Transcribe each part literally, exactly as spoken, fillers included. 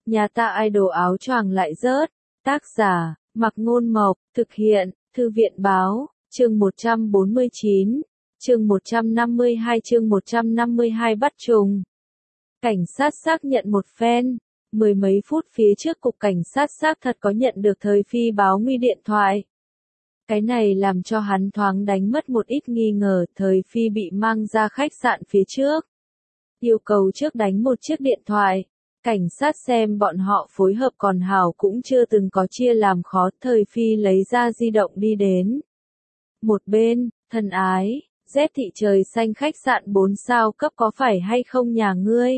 Nhà ta idol áo choàng lại rớt. Tác giả, Mặc Ngôn Mộc, thực hiện, Thư viện Báo, chương một trăm bốn mươi chín, chương một trăm năm mươi hai chương một trăm năm mươi hai bắt trùng. Cảnh sát xác nhận một phen, mười mấy phút phía trước cục cảnh sát xác thật có nhận được Thời Phi báo nguy điện thoại. Cái này làm cho hắn thoáng đánh mất một ít nghi ngờ, Thời Phi bị mang ra khách sạn phía trước. Yêu cầu trước đánh một chiếc điện thoại. Cảnh sát xem bọn họ phối hợp còn hảo cũng chưa từng có chia làm khó, Thời Phi lấy ra di động đi đến. Một bên, thân ái, Z thị trời xanh khách sạn bốn sao cấp có phải hay không nhà ngươi?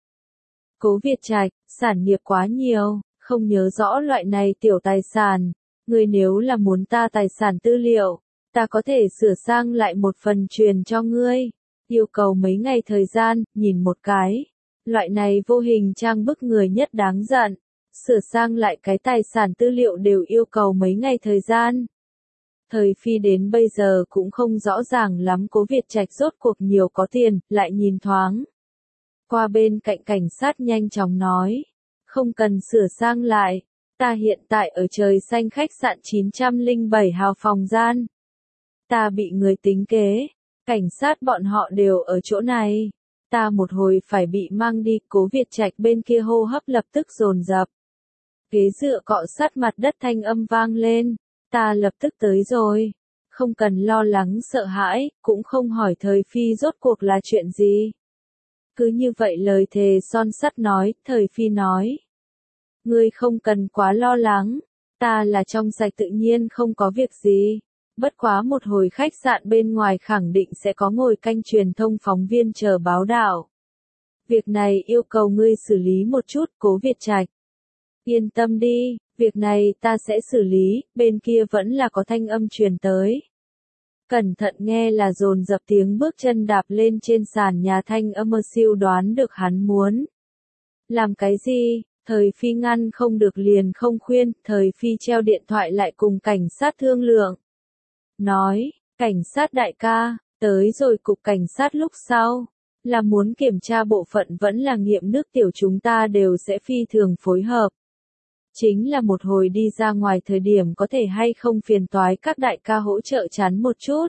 Cố Việt Trạch, sản nghiệp quá nhiều, không nhớ rõ loại này tiểu tài sản. Ngươi nếu là muốn ta tài sản tư liệu, ta có thể sửa sang lại một phần truyền cho ngươi. Yêu cầu mấy ngày thời gian, nhìn một cái. Loại này vô hình trang bức người nhất đáng giận. Sửa sang lại cái tài sản tư liệu đều yêu cầu mấy ngày thời gian. Thời Phi đến bây giờ cũng không rõ ràng lắm Cố Việt Trạch rốt cuộc nhiều có tiền, lại nhìn thoáng. Qua bên cạnh cảnh sát nhanh chóng nói. Không cần sửa sang lại. Ta hiện tại ở trời xanh khách sạn chín trăm lẻ bảy hào phòng gian. Ta bị người tính kế. Cảnh sát bọn họ đều ở chỗ này. Ta một hồi phải bị mang đi. Cố Việt Trạch bên kia hô hấp lập tức dồn dập. Ghế dựa cọ sát mặt đất thanh âm vang lên. Ta lập tức tới rồi. Không cần lo lắng sợ hãi, cũng không hỏi Thời Phi rốt cuộc là chuyện gì. Cứ như vậy lời thề son sắt nói, Thời Phi nói. Ngươi không cần quá lo lắng, ta là trong sạch tự nhiên không có việc gì. Bất quá một hồi khách sạn bên ngoài khẳng định sẽ có ngồi canh truyền thông phóng viên chờ báo đạo. Việc này yêu cầu ngươi xử lý một chút, Cố Việt Trạch. Yên tâm đi, việc này ta sẽ xử lý, bên kia vẫn là có thanh âm truyền tới. Cẩn thận nghe là dồn dập tiếng bước chân đạp lên trên sàn nhà, thanh âm siêu đoán được hắn muốn. Làm cái gì? Thời Phi ngăn không được liền không khuyên, Thời Phi treo điện thoại lại cùng cảnh sát thương lượng. Nói, cảnh sát đại ca, tới rồi cục cảnh sát lúc sau, là muốn kiểm tra bộ phận vẫn là nghiệm nước tiểu chúng ta đều sẽ phi thường phối hợp. Chính là một hồi đi ra ngoài thời điểm có thể hay không phiền toái các đại ca hỗ trợ chắn một chút.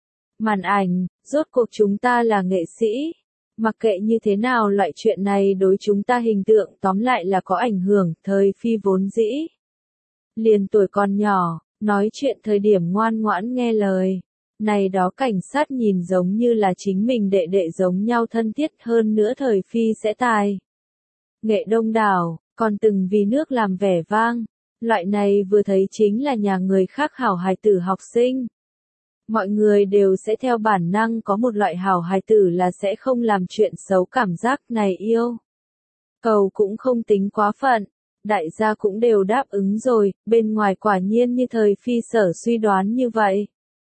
Màn ảnh, rốt cuộc chúng ta là nghệ sĩ. Mặc kệ như thế nào loại chuyện này đối chúng ta hình tượng tóm lại là có ảnh hưởng, Thời Phi vốn dĩ. Liền tuổi còn nhỏ, nói chuyện thời điểm ngoan ngoãn nghe lời. Này đó cảnh sát nhìn giống như là chính mình đệ đệ giống nhau thân thiết, hơn nữa Thời Phi sẽ tài. Nghệ đông đảo, còn từng vì nước làm vẻ vang. Loại này vừa thấy chính là nhà người khác hảo hài tử học sinh. Mọi người đều sẽ theo bản năng có một loại hảo hài tử là sẽ không làm chuyện xấu, cảm giác này yêu. Cầu cũng không tính quá phận, đại gia cũng đều đáp ứng rồi, bên ngoài quả nhiên như Thời Phi sở suy đoán như vậy.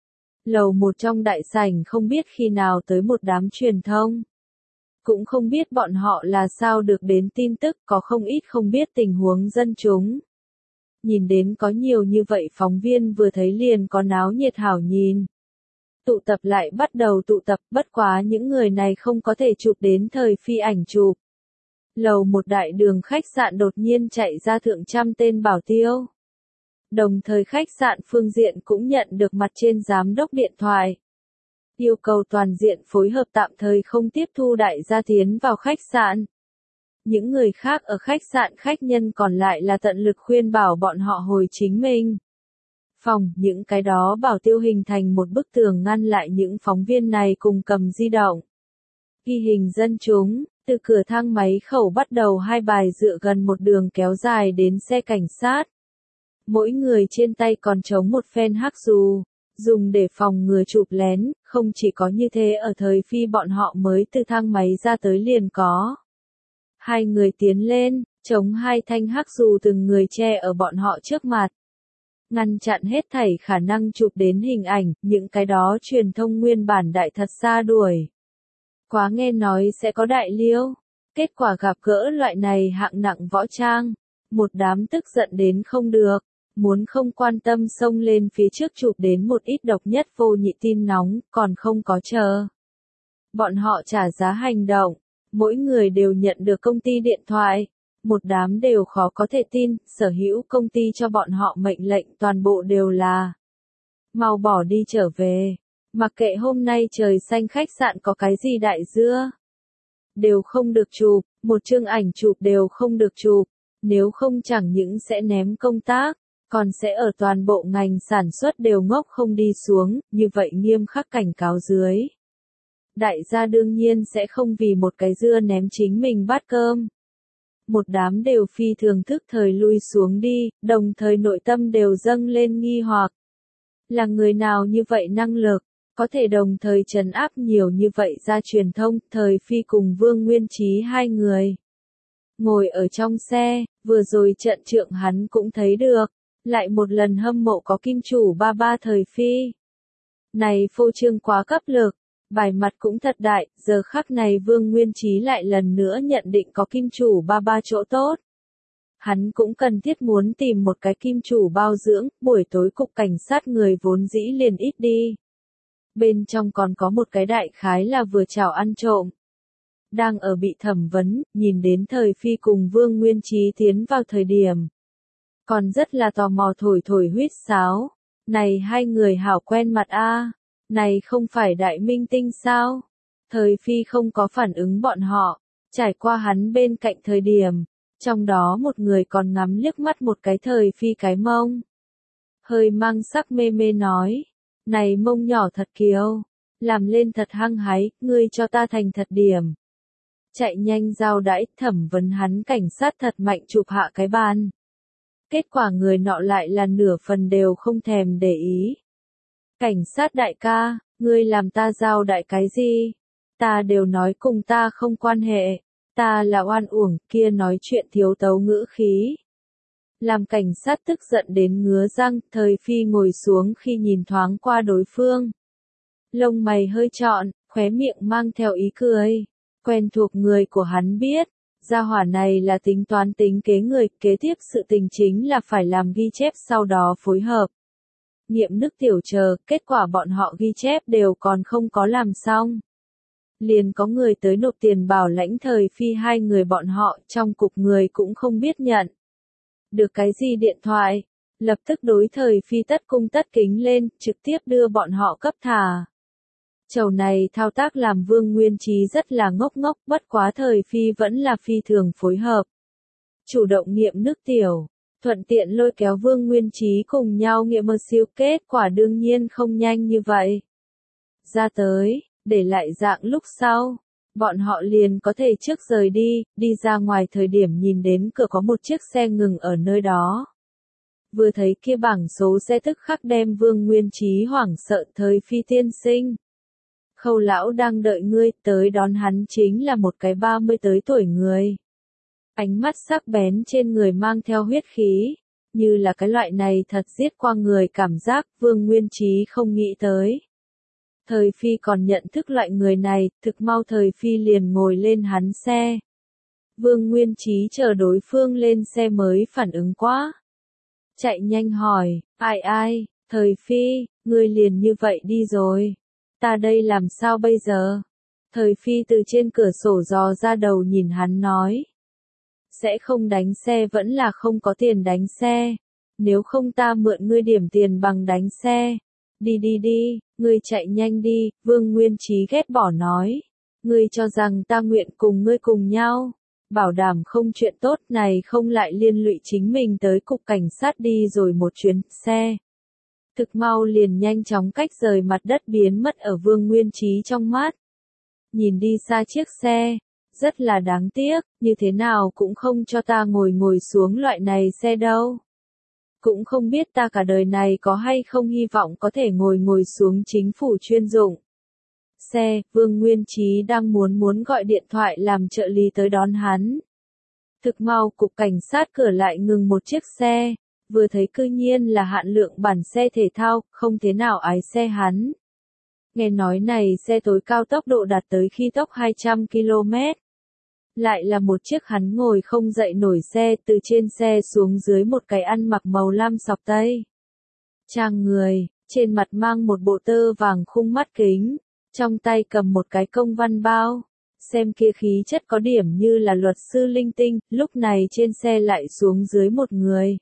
Lầu một trong đại sảnh không biết khi nào tới một đám truyền thông. Cũng không biết bọn họ là sao được đến tin tức, có không ít không biết tình huống dân chúng. Nhìn đến có nhiều như vậy phóng viên vừa thấy liền có náo nhiệt hảo nhìn. Tụ tập lại bắt đầu tụ tập, bất quá những người này không có thể chụp đến Thời Phi ảnh chụp. Lầu một đại đường khách sạn đột nhiên chạy ra thượng trăm tên bảo tiêu. Đồng thời khách sạn phương diện cũng nhận được mặt trên giám đốc điện thoại. Yêu cầu toàn diện phối hợp, tạm thời không tiếp thu đại gia tiến vào khách sạn. Những người khác ở khách sạn khách nhân còn lại là tận lực khuyên bảo bọn họ hồi chính mình. Phòng, những cái đó bảo tiêu hình thành một bức tường ngăn lại những phóng viên này cùng cầm di động. Ghi hình dân chúng, từ cửa thang máy khẩu bắt đầu hai bài dựa gần một đường kéo dài đến xe cảnh sát. Mỗi người trên tay còn chống một phen hắc dù, dùng để phòng ngừa chụp lén, không chỉ có như thế ở Thời Phi bọn họ mới từ thang máy ra tới liền có. Hai người tiến lên, chống hai thanh hắc dù từng người che ở bọn họ trước mặt. Ngăn chặn hết thảy khả năng chụp đến hình ảnh, những cái đó truyền thông nguyên bản đại thật xa đuổi. Quá nghe nói sẽ có đại liêu, kết quả gặp gỡ loại này hạng nặng võ trang, một đám tức giận đến không được, muốn không quan tâm xông lên phía trước chụp đến một ít độc nhất vô nhị tin nóng, còn không có chờ. Bọn họ trả giá hành động, mỗi người đều nhận được công ty điện thoại, Một đám đều khó có thể tin, sở hữu công ty cho bọn họ mệnh lệnh toàn bộ đều là mau bỏ đi trở về. Mặc kệ hôm nay trời xanh khách sạn có cái gì đại dưa. Đều không được chụp, một chương ảnh chụp đều không được chụp. Nếu không chẳng những sẽ ném công tác, còn sẽ ở toàn bộ ngành sản xuất đều ngốc không đi xuống, như vậy nghiêm khắc cảnh cáo dưới. Đại gia đương nhiên sẽ không vì một cái dưa ném chính mình bát cơm. Một đám đều phi thường thức thời lui xuống đi, đồng thời nội tâm đều dâng lên nghi hoặc. Là người nào như vậy năng lực, có thể đồng thời trấn áp nhiều như vậy ra truyền thông, thời phi cùng Vương Nguyên Chí hai người. Ngồi ở trong xe, vừa rồi trận trượng hắn cũng thấy được, lại một lần hâm mộ có kim chủ ba ba thời phi. Này phô trương quá cấp lực, bài mặt cũng thật đại, giờ khắc này Vương Nguyên Chí lại lần nữa nhận định có kim chủ ba ba chỗ tốt. Hắn cũng cần thiết muốn tìm một cái kim chủ bao dưỡng, buổi tối cục cảnh sát người vốn dĩ liền ít đi. Bên trong còn có một cái đại khái là vừa chào ăn trộm. Đang ở bị thẩm vấn, nhìn đến thời phi cùng Vương Nguyên Chí tiến vào thời điểm. Còn rất là tò mò thổi thổi huýt sáo. Này hai người hảo quen mặt a, này không phải đại minh tinh sao? Thời phi không có phản ứng bọn họ, trải qua hắn bên cạnh thời điểm. Trong đó một người còn ngắm liếc mắt một cái thời phi cái mông. Hơi mang sắc mê mê nói. Này mông nhỏ thật kiêu. Làm lên thật hăng hái, ngươi cho ta thành thật điểm. Chạy nhanh giao đãi, thẩm vấn hắn cảnh sát thật mạnh chụp hạ cái bàn. Kết quả người nọ lại là nửa phần đều không thèm để ý. Cảnh sát đại ca, ngươi làm ta giao đại cái gì? Ta đều nói cùng ta không quan hệ. Ta là oan uổng, kia nói chuyện thiếu tấu ngữ khí. Làm cảnh sát tức giận đến ngứa răng, thời phi ngồi xuống khi nhìn thoáng qua đối phương. Lông mày hơi trọn, khóe miệng mang theo ý cười. Quen thuộc người của hắn biết, gia hỏa này là tính toán tính kế người, kế tiếp sự tình chính là phải làm ghi chép sau đó phối hợp. Nghiệm nước tiểu chờ, kết quả bọn họ ghi chép đều còn không có làm xong. Liền có người tới nộp tiền bảo lãnh thời phi hai người bọn họ, trong cục người cũng không biết nhận. Được cái gì điện thoại, lập tức đối thời phi tất cung tất kính lên, trực tiếp đưa bọn họ cấp thả. Chầu này thao tác làm Vương Nguyên Chí rất là ngốc ngốc, bất quá thời phi vẫn là phi thường phối hợp. Chủ động nghiệm nước tiểu, thuận tiện lôi kéo Vương Nguyên Chí cùng nhau nghiệm mơ siêu, kết quả đương nhiên không nhanh như vậy. Ra tới, để lại dạng lúc sau, bọn họ liền có thể trước rời đi, đi ra ngoài thời điểm nhìn đến cửa có một chiếc xe ngừng ở nơi đó. Vừa thấy kia bảng số xe tức khắc đem Vương Nguyên Chí hoảng sợ, thời phi tiên sinh. Khâu lão đang đợi ngươi, tới đón hắn chính là một cái ba mươi tới tuổi người. Ánh mắt sắc bén trên người mang theo huyết khí, như là cái loại này thật giết qua người cảm giác, Vương Nguyên Chí không nghĩ tới. Thời phi còn nhận thức loại người này, thực mau thời phi liền ngồi lên hắn xe. Vương Nguyên Chí chờ đối phương lên xe mới phản ứng quá. Chạy nhanh hỏi, ai ai, thời phi, ngươi liền như vậy đi rồi. Ta đây làm sao bây giờ? Thời phi từ trên cửa sổ dò ra đầu nhìn hắn nói. Sẽ không đánh xe vẫn là không có tiền đánh xe. Nếu không ta mượn ngươi điểm tiền bằng đánh xe. Đi đi đi, ngươi chạy nhanh đi, Vương Nguyên Chí ghét bỏ nói. Ngươi cho rằng ta nguyện cùng ngươi cùng nhau. Bảo đảm không chuyện tốt này không lại liên lụy chính mình tới cục cảnh sát đi rồi một chuyến xe. Thực mau liền nhanh chóng cách rời mặt đất biến mất ở Vương Nguyên Chí trong mắt. Nhìn đi xa chiếc xe, rất là đáng tiếc, như thế nào cũng không cho ta ngồi ngồi xuống loại này xe đâu. Cũng không biết ta cả đời này có hay không hy vọng có thể ngồi ngồi xuống chính phủ chuyên dụng. Xe, Vương Nguyên Chí đang muốn muốn gọi điện thoại làm trợ lý tới đón hắn. Thực mau cục cảnh sát cửa lại ngừng một chiếc xe. Vừa thấy cư nhiên là hạn lượng bản xe thể thao, không thế nào ái xe hắn. Nghe nói này xe tối cao tốc độ đạt tới khi tốc hai trăm ki lô mét. Lại là một chiếc hắn ngồi không dậy nổi xe, từ trên xe xuống dưới một cái ăn mặc màu lam sọc tây. Trang người, trên mặt mang một bộ tơ vàng khung mắt kính, trong tay cầm một cái công văn bao. xem kia khí chất có điểm như là luật sư linh tinh, lúc này trên xe lại xuống dưới một người.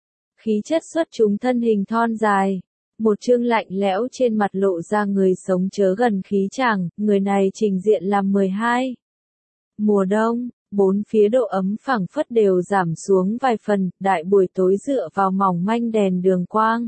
Khí chất xuất chúng thân hình thon dài. Một trương lạnh lẽo trên mặt lộ ra người sống chớ gần khí chàng, người này trình diện làm mười hai. Mùa đông, bốn phía độ ấm phảng phất đều giảm xuống vài phần, đại buổi tối dựa vào mỏng manh đèn đường quang.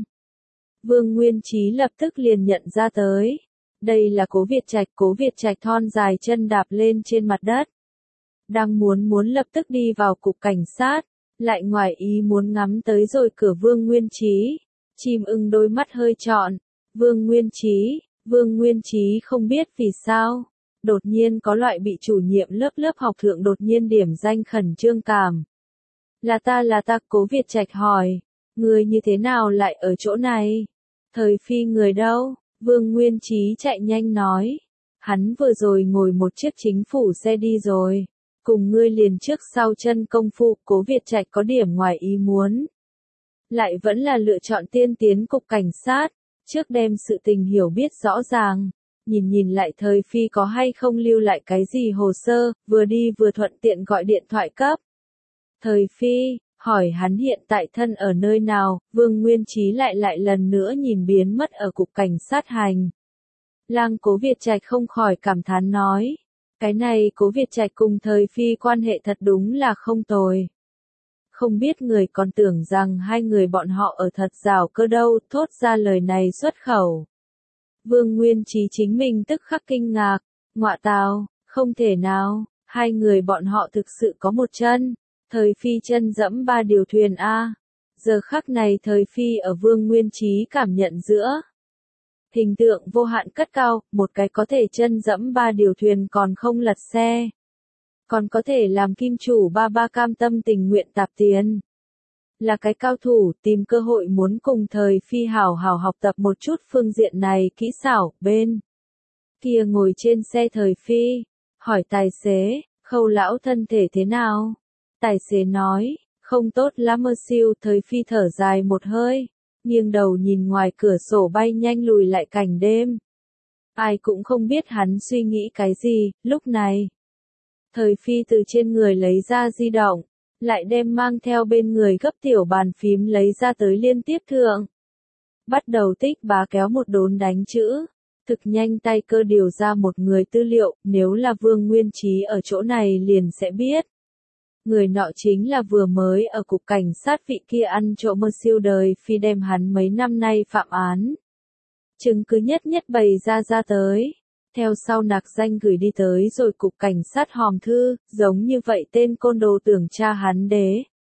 Vương Nguyên Chí lập tức liền nhận ra tới. Đây là Cố Việt Trạch, Cố Việt Trạch thon dài chân đạp lên trên mặt đất. Đang muốn muốn lập tức đi vào cục cảnh sát, lại ngoài ý muốn ngắm tới rồi cửa Vương Nguyên Chí. Chim ưng đôi mắt hơi trọn. Vương Nguyên Chí, Vương Nguyên Chí không biết vì sao. Đột nhiên có loại bị chủ nhiệm lớp lớp học thượng đột nhiên điểm danh khẩn trương cảm. Là ta là ta, Cố Việt Trạch hỏi. Người như thế nào lại ở chỗ này? Thời Phi người đâu? Vương Nguyên Chí chạy nhanh nói. Hắn vừa rồi ngồi một chiếc chính phủ xe đi rồi. Cùng ngươi liền trước sau chân công phu, Cố Việt Trạch có điểm ngoài ý muốn. Lại vẫn là lựa chọn tiên tiến cục cảnh sát, trước đem sự tình hiểu biết rõ ràng. Nhìn nhìn lại Thời Phi có hay không lưu lại cái gì hồ sơ, vừa đi vừa thuận tiện gọi điện thoại cấp. Thời Phi, hỏi hắn hiện tại thân ở nơi nào, Vương Nguyên Chí lại lại lần nữa nhìn biến mất ở cục cảnh sát hành. Lang Cố Việt Trạch không khỏi cảm thán nói. Cái này Cố Việt Trạch cùng Thời Phi quan hệ thật đúng là không tồi. Không biết người còn tưởng rằng hai người bọn họ ở thật rào cơ đâu, thốt ra lời này xuất khẩu. Vương Nguyên Chí chính mình tức khắc kinh ngạc, ngọa tào, không thể nào, hai người bọn họ thực sự có một chân. Thời Phi chân dẫm ba điều thuyền a. Giờ khắc này Thời Phi ở Vương Nguyên Chí cảm nhận giữa. Hình tượng vô hạn cất cao, một cái có thể chân dẫm ba điều thuyền còn không lật xe. Còn có thể làm kim chủ ba ba cam tâm tình nguyện tạp tiền. Là cái cao thủ tìm cơ hội muốn cùng Thời Phi hảo hảo học tập một chút phương diện này kỹ xảo, bên. Kia ngồi trên xe Thời Phi, hỏi tài xế, Khâu lão thân thể thế nào? Tài xế nói, không tốt lắm mơ siêu. Thời Phi thở dài một hơi, nghiêng đầu nhìn ngoài cửa sổ bay nhanh lùi lại cảnh đêm. Ai cũng không biết hắn suy nghĩ cái gì, lúc này. Thời Phi từ trên người lấy ra di động, lại đem mang theo bên người gấp tiểu bàn phím lấy ra tới liên tiếp thượng. Bắt đầu tích bá kéo một đốn đánh chữ, thực nhanh tay cơ điều ra một người tư liệu, nếu là Vương Nguyên Chí ở chỗ này liền sẽ biết. Người nọ chính là vừa mới ở cục cảnh sát vị kia ăn trộm mơ siêu đời Phi đem hắn mấy năm nay phạm án. Chứng cứ nhất nhất bày ra ra tới. Theo sau nạc danh gửi đi tới rồi cục cảnh sát hòm thư, giống như vậy tên côn đồ tưởng tra hắn đế.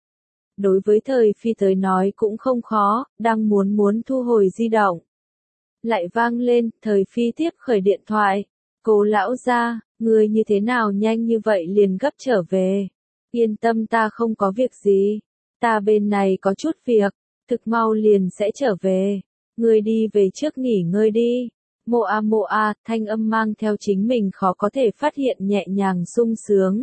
Đối với Thời Phi tới nói cũng không khó, đang muốn muốn thu hồi di động. Lại vang lên, Thời Phi tiếp khởi điện thoại. Cố lão gia, người như thế nào nhanh như vậy liền gấp trở về. Yên tâm ta không có việc gì. Ta bên này có chút việc, thực mau liền sẽ trở về. Người đi về trước nghỉ ngơi đi. Mộ a mộ a, thanh âm mang theo chính mình khó có thể phát hiện nhẹ nhàng sung sướng.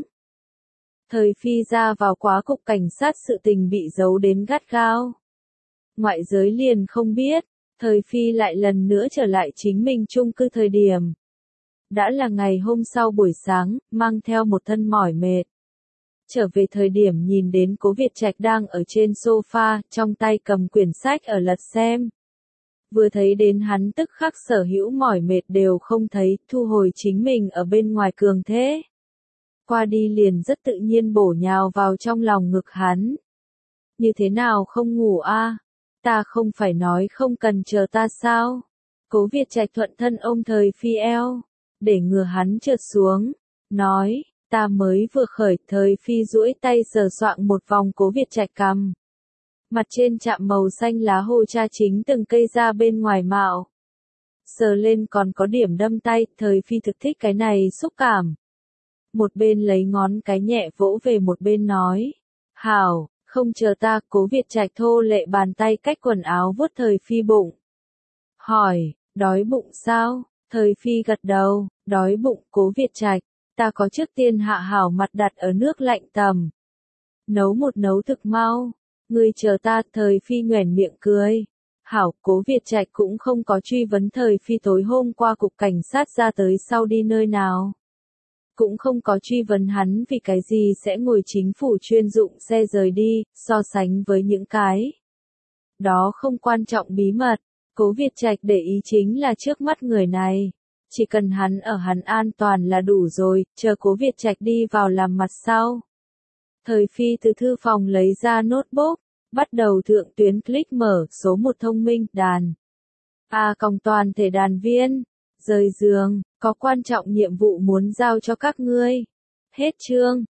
Thời Phi ra vào quá cục cảnh sát sự tình bị giấu đến gắt gao. Ngoại giới liền không biết, Thời Phi lại lần nữa trở lại chính mình chung cư thời điểm. Đã là ngày hôm sau buổi sáng, mang theo một thân mỏi mệt. Trở về thời điểm nhìn đến Cố Việt Trạch đang ở trên sofa, trong tay cầm quyển sách ở lật xem. Vừa thấy đến hắn tức khắc sở hữu mỏi mệt đều không thấy, thu hồi chính mình ở bên ngoài cường thế. Qua đi liền rất tự nhiên bổ nhào vào trong lòng ngực hắn. Như thế nào không ngủ a? Ta không phải nói không cần chờ ta sao? Cố Việt Trạch thuận thân ôm Thời Phi eo, để ngừa hắn trượt xuống, nói, ta mới vừa khởi. Thời Phi duỗi tay sờ soạng một vòng Cố Việt Trạch cằm. Mặt trên chạm màu xanh lá hô cha chính từng cây ra bên ngoài mạo. Sờ lên còn có điểm đâm tay, Thời Phi thực thích cái này xúc cảm. Một bên lấy ngón cái nhẹ vỗ về một bên nói. Hảo, không chờ ta. Cố Việt Trạch thô lệ bàn tay cách quần áo vuốt Thời Phi bụng. Hỏi, đói bụng sao? Thời Phi gật đầu, đói bụng. Cố Việt Trạch, ta có trước tiên hạ hảo mặt đặt ở nước lạnh tầm. Nấu một nấu thực mau. Ngươi chờ ta. Thời Phi nhoẻn miệng cười. Hảo. Cố Việt Trạch cũng không có truy vấn Thời Phi tối hôm qua cục cảnh sát ra tới sau đi nơi nào. cũng không có truy vấn hắn vì cái gì sẽ ngồi chính phủ chuyên dụng xe rời đi, so sánh với những cái. Đó không quan trọng bí mật, Cố Việt Trạch để ý chính là trước mắt người này. Chỉ cần hắn ở hắn an toàn là đủ rồi, chờ Cố Việt Trạch đi vào làm mặt sau. Thời Phi từ thư phòng lấy ra notebook, bắt đầu thượng tuyến click mở số một thông minh, đàn. A còng toàn thể đàn viên, rời giường, có quan trọng nhiệm vụ muốn giao cho các ngươi. Hết chương.